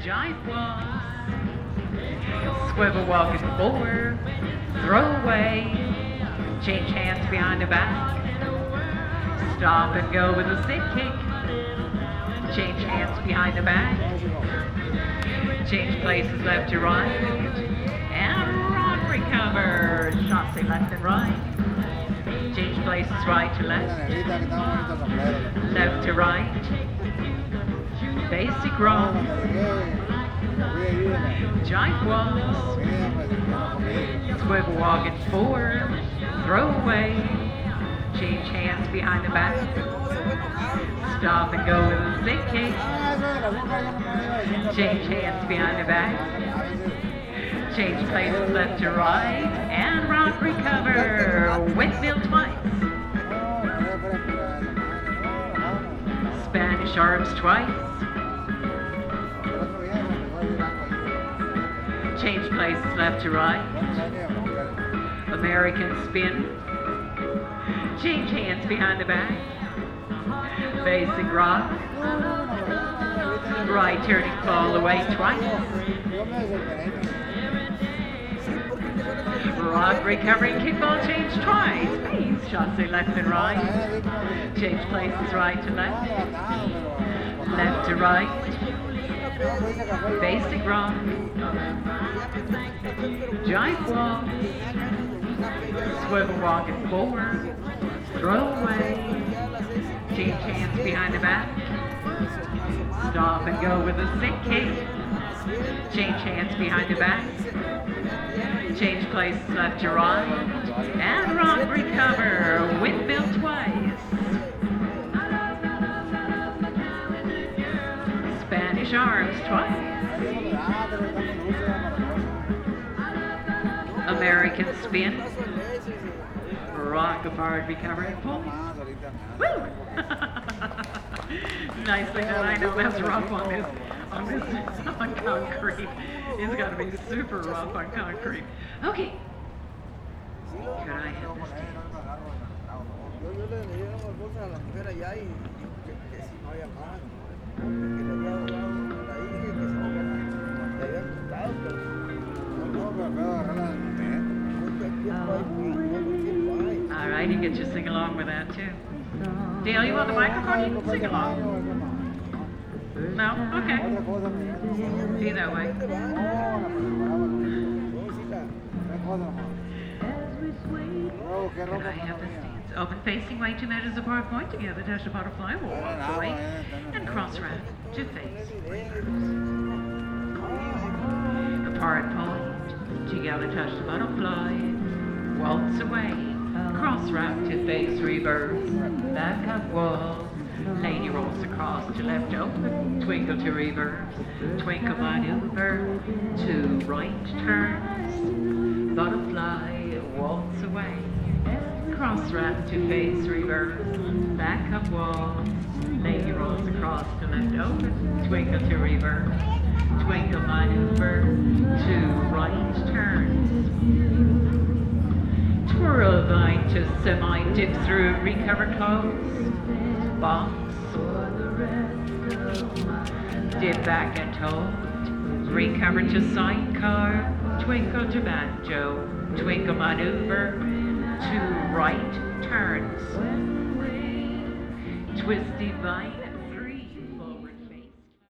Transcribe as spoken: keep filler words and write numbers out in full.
Jive walk. Swivel walking forward. Throw away. Change hands behind the back. Stop and go with a sit kick. Change hands behind the back. Change places left to right. And rock recover. Chasse left and right. Change places right to left. Left to right. Basic rock. Jive walks. Swivel walking forward. Throw away. Change hands behind the back. Stop and go with a sit kick. Change hands behind the back. Change places left to right. And rock recover. Windmill twice. Spanish arms twice. Change places left to right. American spin. Change hands behind the back. Basic rock. Right turning fall away twice. Rock recovering kickball change twice. Base chasse left and right. Change places right to left. Left to right. Basic rock. Jive walk. Swivel walking forward. Throw away. Change hands behind the back. Stop and go with a sit kick. Change hands behind the back. Change places left to right. And rock recover. Windmill twice. Spanish arms twice. American spin. Rock apart, recover and pull. Woo! Nicely done. I know that's rough on this, on this, on concrete. It's got to be super rough on concrete. Okay. Could I have this tape? All right, you get to sing along with that too. Dale, you want the microphone? You can sing along. No? Okay. Be that way. Can I have the stance? Open facing way two meters apart, point together, touch the butterfly, we'll walk away, and cross round to face. Apart point, together touch the butterfly, waltz away, cross round to face reverse, back up wall, lady rolls across to left open, twinkle to reverse, twinkle maneuver, to right turns, butterfly, waltz away, cross round to face reverse, back up wall, lady rolls across to left open, twinkle to reverse, twinkle maneuver, to right turns, twirl vine to semi dip through, recover close, box, dip back and hold, recover to sidecar, twinkle to banjo, twinkle maneuver, to right turns, twisty vine,